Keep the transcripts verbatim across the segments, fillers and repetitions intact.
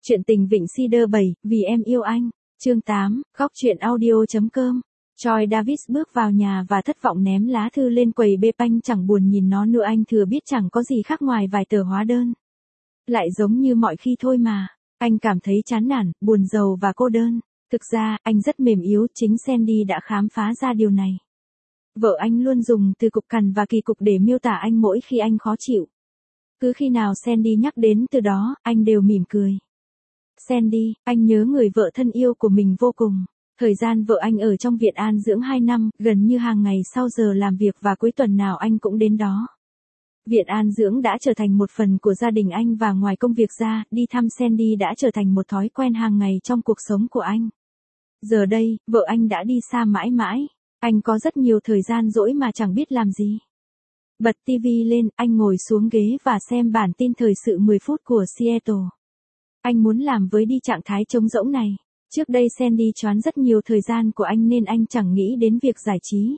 Chuyện tình Vịnh Cedar bảy, vì em yêu anh. Chương tám, góc truyện audio.com. Troy Davis bước vào nhà và thất vọng ném lá thư lên quầy bê banh, chẳng buồn nhìn nó nữa. Anh thừa biết chẳng có gì khác ngoài vài tờ hóa đơn. Lại giống như mọi khi thôi mà. Anh cảm thấy chán nản, buồn rầu và cô đơn. Thực ra, anh rất mềm yếu, chính Sandy đã khám phá ra điều này. Vợ anh luôn dùng từ cục cằn và kỳ cục để miêu tả anh mỗi khi anh khó chịu. Cứ khi nào Sandy nhắc đến từ đó, anh đều mỉm cười. Sandy, anh nhớ người vợ thân yêu của mình vô cùng. Thời gian vợ anh ở trong viện an dưỡng hai năm, gần như hàng ngày sau giờ làm việc và cuối tuần nào anh cũng đến đó. Viện an dưỡng đã trở thành một phần của gia đình anh và ngoài công việc ra, đi thăm Sandy đã trở thành một thói quen hàng ngày trong cuộc sống của anh. Giờ đây, vợ anh đã đi xa mãi mãi. Anh có rất nhiều thời gian rỗi mà chẳng biết làm gì. Bật ti vi lên, anh ngồi xuống ghế và xem bản tin thời sự mười phút của Seattle. Anh muốn làm với đi trạng thái trống rỗng này. Trước đây Sandy choán rất nhiều thời gian của anh nên anh chẳng nghĩ đến việc giải trí.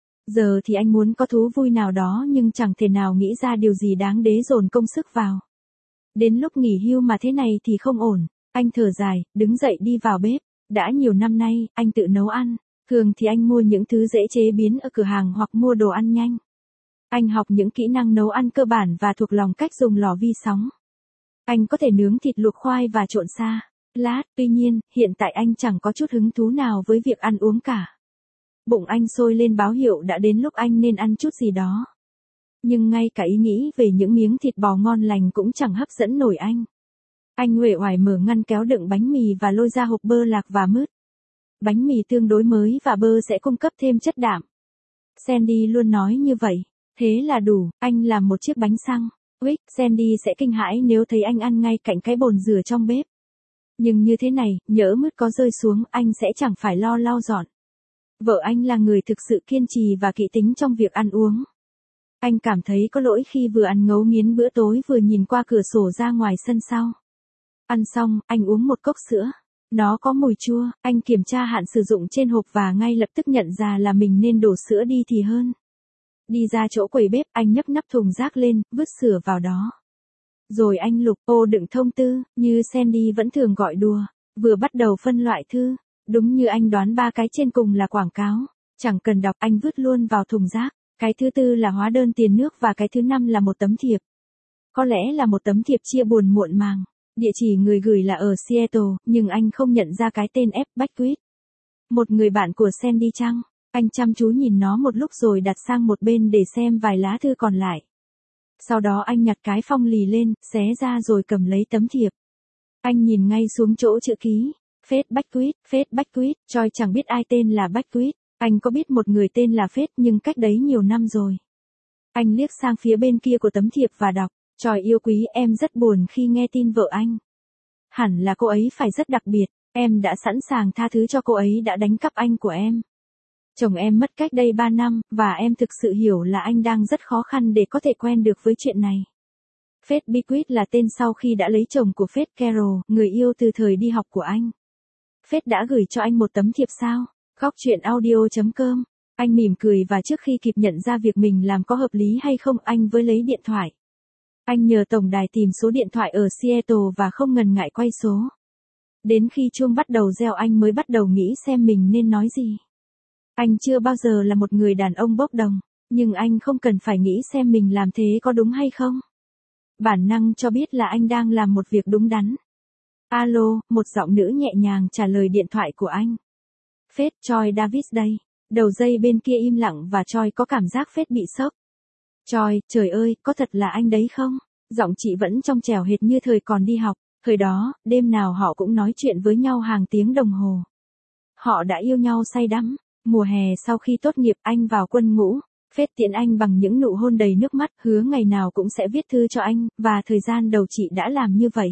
Giờ thì anh muốn có thú vui nào đó nhưng chẳng thể nào nghĩ ra điều gì đáng để dồn công sức vào. Đến lúc nghỉ hưu mà thế này thì không ổn. Anh thở dài, đứng dậy đi vào bếp. Đã nhiều năm nay, anh tự nấu ăn. Thường thì anh mua những thứ dễ chế biến ở cửa hàng hoặc mua đồ ăn nhanh. Anh học những kỹ năng nấu ăn cơ bản và thuộc lòng cách dùng lò vi sóng. Anh có thể nướng thịt, luộc khoai và trộn sa lát, tuy nhiên, hiện tại anh chẳng có chút hứng thú nào với việc ăn uống cả. Bụng anh sôi lên báo hiệu đã đến lúc anh nên ăn chút gì đó. Nhưng ngay cả ý nghĩ về những miếng thịt bò ngon lành cũng chẳng hấp dẫn nổi anh. Anh uể oải mở ngăn kéo đựng bánh mì và lôi ra hộp bơ lạc và mứt. Bánh mì tương đối mới và bơ sẽ cung cấp thêm chất đạm. Sandy luôn nói như vậy. Thế là đủ, anh làm một chiếc bánh xăng. Wick, Sandy sẽ kinh hãi nếu thấy anh ăn ngay cạnh cái bồn rửa trong bếp. Nhưng như thế này, nhỡ mứt có rơi xuống, anh sẽ chẳng phải lo lau dọn. Vợ anh là người thực sự kiên trì và kỹ tính trong việc ăn uống. Anh cảm thấy có lỗi khi vừa ăn ngấu nghiến bữa tối vừa nhìn qua cửa sổ ra ngoài sân sau. Ăn xong, anh uống một cốc sữa. Nó có mùi chua, anh kiểm tra hạn sử dụng trên hộp và ngay lập tức nhận ra là mình nên đổ sữa đi thì hơn. Đi ra chỗ quầy bếp, anh nhấc nắp thùng rác lên, vứt sữa vào đó. Rồi anh lục ô đựng thông tư, như Sandy vẫn thường gọi đùa, vừa bắt đầu phân loại thư. Đúng như anh đoán, ba cái trên cùng là quảng cáo. Chẳng cần đọc, anh vứt luôn vào thùng rác. Cái thứ tư là hóa đơn tiền nước và cái thứ năm là một tấm thiệp. Có lẽ là một tấm thiệp chia buồn muộn màng. Địa chỉ người gửi là ở Seattle, nhưng anh không nhận ra cái tên F. Beckwith. Một người bạn của Sandy chăng? Anh chăm chú nhìn nó một lúc rồi đặt sang một bên để xem vài lá thư còn lại. Sau đó anh nhặt cái phong lì lên, xé ra rồi cầm lấy tấm thiệp. Anh nhìn ngay xuống chỗ chữ ký. Fred Beckwith, Fred Beckwith, Troy chẳng biết ai tên là Beckwith. Anh có biết một người tên là Fred nhưng cách đấy nhiều năm rồi. Anh liếc sang phía bên kia của tấm thiệp và đọc. Troy yêu quý, em rất buồn khi nghe tin vợ anh. Hẳn là cô ấy phải rất đặc biệt. Em đã sẵn sàng tha thứ cho cô ấy đã đánh cắp anh của em. Chồng em mất cách đây ba năm, và em thực sự hiểu là anh đang rất khó khăn để có thể quen được với chuyện này. Fred Beckwith là tên sau khi đã lấy chồng của Fred Carroll, người yêu từ thời đi học của anh. Fred đã gửi cho anh một tấm thiệp sao? Góc truyện audio.com. Anh mỉm cười và trước khi kịp nhận ra việc mình làm có hợp lý hay không, anh với lấy điện thoại. Anh nhờ tổng đài tìm số điện thoại ở Seattle và không ngần ngại quay số. Đến khi chuông bắt đầu reo anh mới bắt đầu nghĩ xem mình nên nói gì. Anh chưa bao giờ là một người đàn ông bốc đồng, nhưng anh không cần phải nghĩ xem mình làm thế có đúng hay không. Bản năng cho biết là anh đang làm một việc đúng đắn. Alo, một giọng nữ nhẹ nhàng trả lời điện thoại của anh. Fred, Troy Davis đây. Đầu dây bên kia im lặng và Troy có cảm giác Fred bị sốc. Troy, trời ơi, có thật là anh đấy không? Giọng chị vẫn trong trẻo hệt như thời còn đi học. Thời đó, đêm nào họ cũng nói chuyện với nhau hàng tiếng đồng hồ. Họ đã yêu nhau say đắm. Mùa hè sau khi tốt nghiệp, anh vào quân ngũ. Fred tiễn anh bằng những nụ hôn đầy nước mắt, hứa ngày nào cũng sẽ viết thư cho anh, và thời gian đầu chị đã làm như vậy.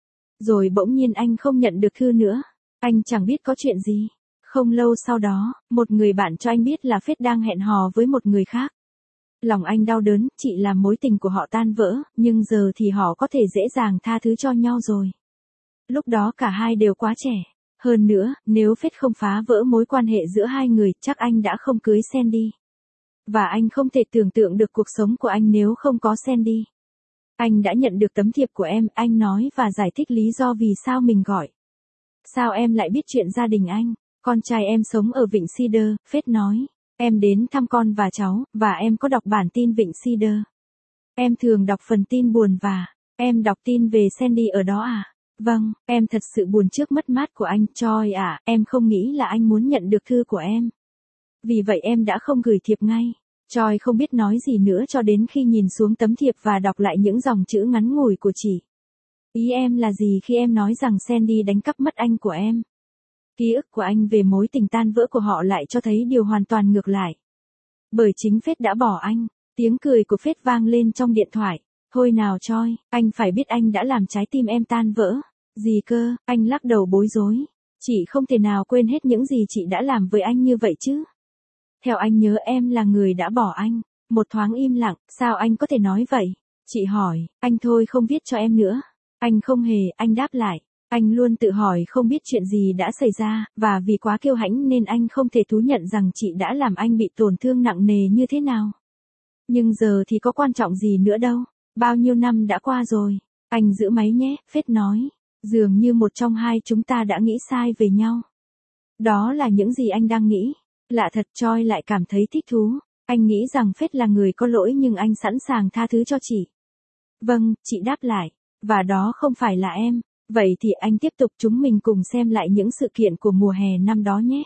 Rồi bỗng nhiên anh không nhận được thư nữa. Anh chẳng biết có chuyện gì. Không lâu sau đó, một người bạn cho anh biết là Fred đang hẹn hò với một người khác. Lòng anh đau đớn, chị làm mối tình của họ tan vỡ, nhưng giờ thì họ có thể dễ dàng tha thứ cho nhau rồi. Lúc đó cả hai đều quá trẻ. Hơn nữa, nếu Fred không phá vỡ mối quan hệ giữa hai người, chắc anh đã không cưới Sandy. Và anh không thể tưởng tượng được cuộc sống của anh nếu không có Sandy. Anh đã nhận được tấm thiệp của em, anh nói và giải thích lý do vì sao mình gọi. Sao em lại biết chuyện gia đình anh? Con trai em sống ở Vịnh Cedar, Phết nói. Em đến thăm con và cháu, và em có đọc bản tin Vịnh Cedar. Em thường đọc phần tin buồn và, em đọc tin về Sandy ở đó à? Vâng, em thật sự buồn trước mất mát của anh, Choi à, em không nghĩ là anh muốn nhận được thư của em. Vì vậy em đã không gửi thiệp ngay. Choi không biết nói gì nữa cho đến khi nhìn xuống tấm thiệp và đọc lại những dòng chữ ngắn ngủi của chị. Ý em là gì khi em nói rằng Sandy đánh cắp mất anh của em? Ký ức của anh về mối tình tan vỡ của họ lại cho thấy điều hoàn toàn ngược lại. Bởi chính Phết đã bỏ anh. Tiếng cười của Phết vang lên trong điện thoại. Thôi nào Choi, anh phải biết anh đã làm trái tim em tan vỡ. Gì cơ, anh lắc đầu bối rối. Chị không thể nào quên hết những gì chị đã làm với anh như vậy chứ. Theo anh nhớ em là người đã bỏ anh. Một thoáng im lặng, sao anh có thể nói vậy? Chị hỏi, anh thôi không viết cho em nữa. Anh không hề, anh đáp lại. Anh luôn tự hỏi không biết chuyện gì đã xảy ra, và vì quá kiêu hãnh nên anh không thể thú nhận rằng chị đã làm anh bị tổn thương nặng nề như thế nào. Nhưng giờ thì có quan trọng gì nữa đâu. Bao nhiêu năm đã qua rồi. Anh giữ máy nhé, Phết nói. Dường như một trong hai chúng ta đã nghĩ sai về nhau. Đó là những gì anh đang nghĩ. Lạ thật, Choi lại cảm thấy thích thú. Anh nghĩ rằng Phết là người có lỗi nhưng anh sẵn sàng tha thứ cho chị. Vâng, chị đáp lại. Và đó không phải là em. Vậy thì anh tiếp tục, chúng mình cùng xem lại những sự kiện của mùa hè năm đó nhé.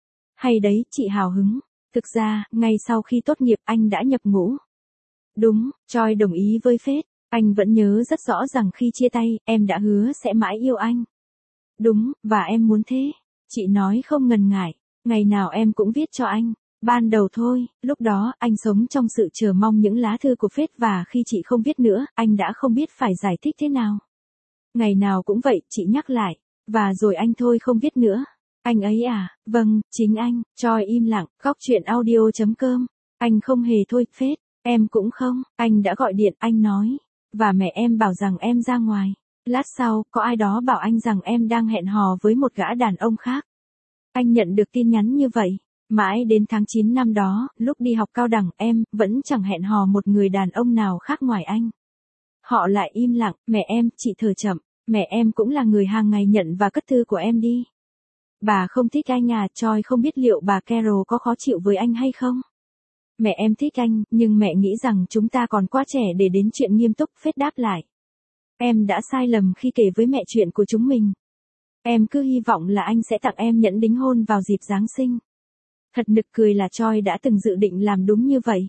Hay đấy, chị hào hứng. Thực ra, ngay sau khi tốt nghiệp anh đã nhập ngũ. Đúng, Choi đồng ý với Phết. Anh vẫn nhớ rất rõ rằng khi chia tay, em đã hứa sẽ mãi yêu anh. Đúng, và em muốn thế. Chị nói không ngần ngại. Ngày nào em cũng viết cho anh. Ban đầu thôi, lúc đó anh sống trong sự chờ mong những lá thư của Phết và khi chị không viết nữa, anh đã không biết phải giải thích thế nào. Ngày nào cũng vậy, chị nhắc lại. Và rồi anh thôi không viết nữa. Anh ấy à, vâng, chính anh. Choi im lặng, góc chuyện audio chấm com. Anh không hề thôi, Phết. Em cũng không, anh đã gọi điện, anh nói. Và mẹ em bảo rằng em ra ngoài. Lát sau, có ai đó bảo anh rằng em đang hẹn hò với một gã đàn ông khác. Anh nhận được tin nhắn như vậy. Mãi đến tháng chín năm đó, lúc đi học cao đẳng, em vẫn chẳng hẹn hò một người đàn ông nào khác ngoài anh. Họ lại im lặng, mẹ em, chị thở chậm. Mẹ em cũng là người hàng ngày nhận và cất thư của em đi. Bà không thích anh à, Choi không biết liệu bà Carol có khó chịu với anh hay không. Mẹ em thích anh, nhưng mẹ nghĩ rằng chúng ta còn quá trẻ để đến chuyện nghiêm túc, Phết đáp lại. Em đã sai lầm khi kể với mẹ chuyện của chúng mình. Em cứ hy vọng là anh sẽ tặng em nhẫn đính hôn vào dịp Giáng sinh. Thật nực cười là Choi đã từng dự định làm đúng như vậy.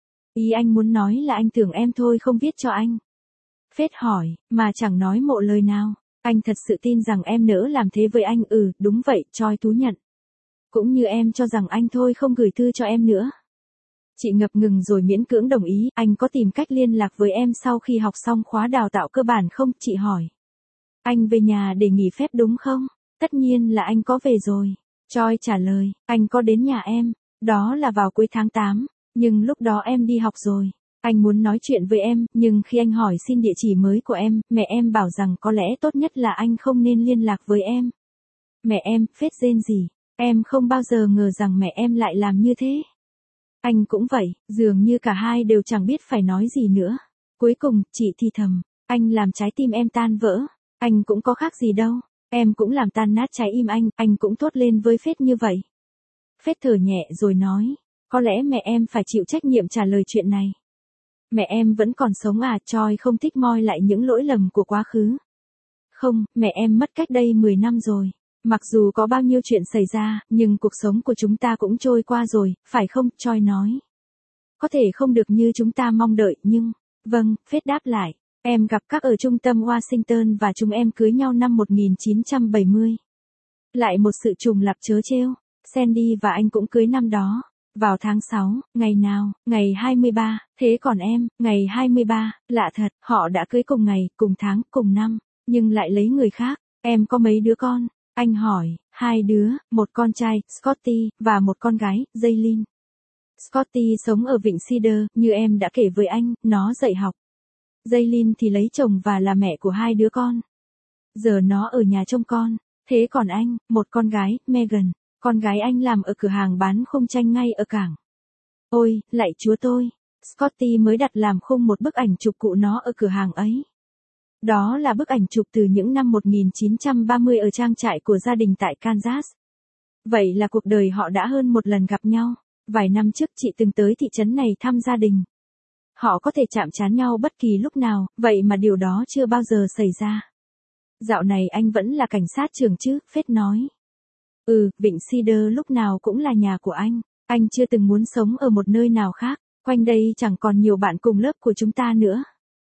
Ý anh muốn nói là anh tưởng em thôi không viết cho anh. Phết hỏi, mà chẳng nói một lời nào. Anh thật sự tin rằng em nỡ làm thế với anh. Ừ, đúng vậy, Choi thú nhận. Cũng như em cho rằng anh thôi không gửi thư cho em nữa. Chị ngập ngừng rồi miễn cưỡng đồng ý. Anh có tìm cách liên lạc với em sau khi học xong khóa đào tạo cơ bản không? Chị hỏi. Anh về nhà để nghỉ phép đúng không? Tất nhiên là anh có về rồi. Choi trả lời, anh có đến nhà em. Đó là vào cuối tháng tám. Nhưng lúc đó em đi học rồi. Anh muốn nói chuyện với em, nhưng khi anh hỏi xin địa chỉ mới của em, mẹ em bảo rằng có lẽ tốt nhất là anh không nên liên lạc với em. Mẹ em, Phết rên gì? Em không bao giờ ngờ rằng mẹ em lại làm như thế. Anh cũng vậy, dường như cả hai đều chẳng biết phải nói gì nữa. Cuối cùng, chị thì thầm, anh làm trái tim em tan vỡ. Anh cũng có khác gì đâu. Em cũng làm tan nát trái im anh, anh cũng thốt lên với Phết như vậy. Phết thở nhẹ rồi nói, có lẽ mẹ em phải chịu trách nhiệm trả lời chuyện này. Mẹ em vẫn còn sống à? Choi không thích moi lại những lỗi lầm của quá khứ. Không, mẹ em mất cách đây mười năm rồi. Mặc dù có bao nhiêu chuyện xảy ra, nhưng cuộc sống của chúng ta cũng trôi qua rồi, phải không? Choi nói. Có thể không được như chúng ta mong đợi, nhưng... Vâng, Phết đáp lại. Em gặp các ở trung tâm Washington và chúng em cưới nhau năm một nghìn chín trăm bảy mươi. Lại một sự trùng lặp trớ trêu. Sandy và anh cũng cưới năm đó. Vào tháng sáu, ngày nào, ngày hai mươi ba, thế còn em, ngày hai mươi ba, lạ thật, họ đã cưới cùng ngày, cùng tháng, cùng năm, nhưng lại lấy người khác. Em có mấy đứa con? Anh hỏi, hai đứa, một con trai, Scotty, và một con gái, Jaylin. Scotty sống ở Vịnh Cedar, như em đã kể với anh, nó dạy học. Jaylin thì lấy chồng và là mẹ của hai đứa con. Giờ nó ở nhà trông con. Thế còn anh, một con gái, Megan. Con gái anh làm ở cửa hàng bán khung tranh ngay ở cảng. Ôi, lạy Chúa tôi. Scotty mới đặt làm khung một bức ảnh chụp cụ nó ở cửa hàng ấy. Đó là bức ảnh chụp từ những năm một nghìn chín trăm ba mươi ở trang trại của gia đình tại Kansas. Vậy là cuộc đời họ đã hơn một lần gặp nhau. Vài năm trước chị từng tới thị trấn này thăm gia đình. Họ có thể chạm trán nhau bất kỳ lúc nào, vậy mà điều đó chưa bao giờ xảy ra. Dạo này anh vẫn là cảnh sát trưởng chứ, Phết nói. Ừ, Vịnh Cedar lúc nào cũng là nhà của anh. Anh chưa từng muốn sống ở một nơi nào khác. Quanh đây chẳng còn nhiều bạn cùng lớp của chúng ta nữa.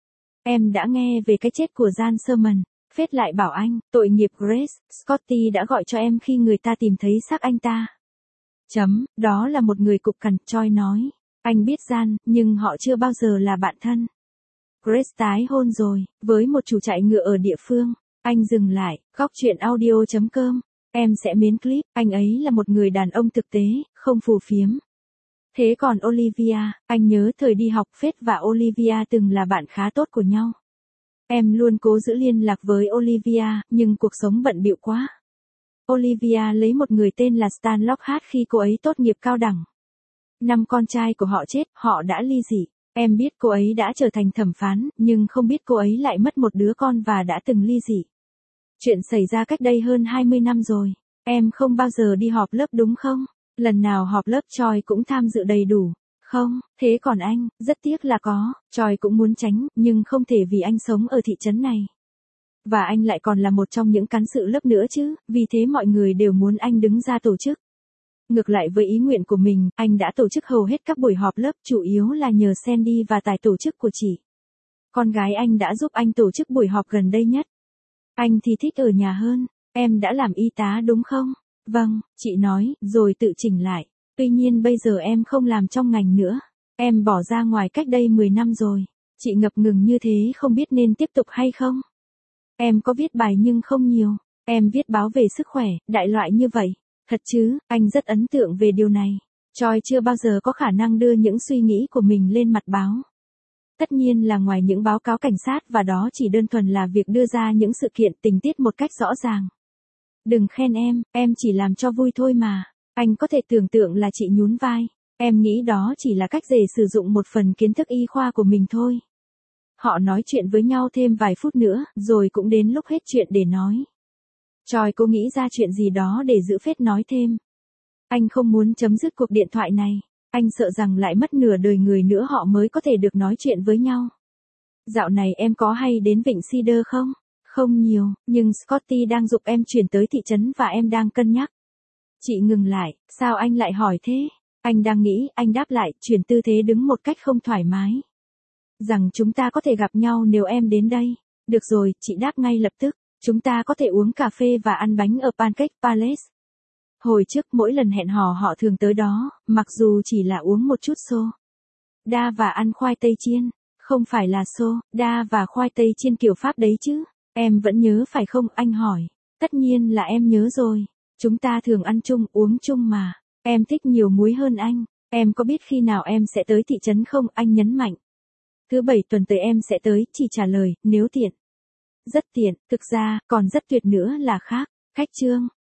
Em đã nghe về cái chết của Jan Sherman. Phết lại bảo anh, tội nghiệp Grace, Scotty đã gọi cho em khi người ta tìm thấy xác anh ta. Chấm, đó là một người cục cằn, Choi nói. Anh biết Jan, nhưng họ chưa bao giờ là bạn thân. Grace tái hôn rồi, với một chủ trại ngựa ở địa phương. Anh dừng lại, góc chuyện audio chấm com. Em sẽ miến clip, anh ấy là một người đàn ông thực tế, không phù phiếm. Thế còn Olivia, anh nhớ thời đi học Phết và Olivia từng là bạn khá tốt của nhau. Em luôn cố giữ liên lạc với Olivia, nhưng cuộc sống bận bịu quá. Olivia lấy một người tên là Stan Lockhart khi cô ấy tốt nghiệp cao đẳng. Năm con trai của họ chết, họ đã ly dị. Em biết cô ấy đã trở thành thẩm phán, nhưng không biết cô ấy lại mất một đứa con và đã từng ly dị. Chuyện xảy ra cách đây hơn hai mươi năm rồi. Em không bao giờ đi họp lớp đúng không? Lần nào họp lớp Choi cũng tham dự đầy đủ. Không, thế còn anh, rất tiếc là có, Choi cũng muốn tránh, nhưng không thể vì anh sống ở thị trấn này. Và anh lại còn là một trong những cán sự lớp nữa chứ, vì thế mọi người đều muốn anh đứng ra tổ chức. Ngược lại với ý nguyện của mình, anh đã tổ chức hầu hết các buổi họp lớp, chủ yếu là nhờ Sandy và tài tổ chức của chị. Con gái anh đã giúp anh tổ chức buổi họp gần đây nhất. Anh thì thích ở nhà hơn. Em đã làm y tá đúng không? Vâng, chị nói, rồi tự chỉnh lại. Tuy nhiên bây giờ em không làm trong ngành nữa. Em bỏ ra ngoài cách đây mười năm rồi. Chị ngập ngừng như thế không biết nên tiếp tục hay không? Em có viết bài nhưng không nhiều. Em viết báo về sức khỏe, đại loại như vậy. Thật chứ, anh rất ấn tượng về điều này. Choi chưa bao giờ có khả năng đưa những suy nghĩ của mình lên mặt báo. Tất nhiên là ngoài những báo cáo cảnh sát và đó chỉ đơn thuần là việc đưa ra những sự kiện tình tiết một cách rõ ràng. Đừng khen em, em chỉ làm cho vui thôi mà. Anh có thể tưởng tượng là chị nhún vai. Em nghĩ đó chỉ là cách để sử dụng một phần kiến thức y khoa của mình thôi. Họ nói chuyện với nhau thêm vài phút nữa, rồi cũng đến lúc hết chuyện để nói. Choi cô nghĩ ra chuyện gì đó để giữ Phết nói thêm. Anh không muốn chấm dứt cuộc điện thoại này. Anh sợ rằng lại mất nửa đời người nữa họ mới có thể được nói chuyện với nhau. Dạo này em có hay đến Vịnh Cedar không? Không nhiều, nhưng Scotty đang giục em chuyển tới thị trấn và em đang cân nhắc. Chị ngừng lại, sao anh lại hỏi thế? Anh đang nghĩ, anh đáp lại, chuyển tư thế đứng một cách không thoải mái. Rằng chúng ta có thể gặp nhau nếu em đến đây. Được rồi, chị đáp ngay lập tức. Chúng ta có thể uống cà phê và ăn bánh ở Pancake Palace. Hồi trước mỗi lần hẹn hò họ thường tới đó, mặc dù chỉ là uống một chút soda và ăn khoai tây chiên. Không phải là soda và khoai tây chiên kiểu Pháp đấy chứ. Em vẫn nhớ phải không, anh hỏi. Tất nhiên là em nhớ rồi. Chúng ta thường ăn chung, uống chung mà. Em thích nhiều muối hơn anh. Em có biết khi nào em sẽ tới thị trấn không, anh nhấn mạnh. Thứ bảy tuần tới em sẽ tới, chỉ trả lời, nếu tiện. Rất tiện, thực ra, còn rất tuyệt nữa là khác. Khách trương,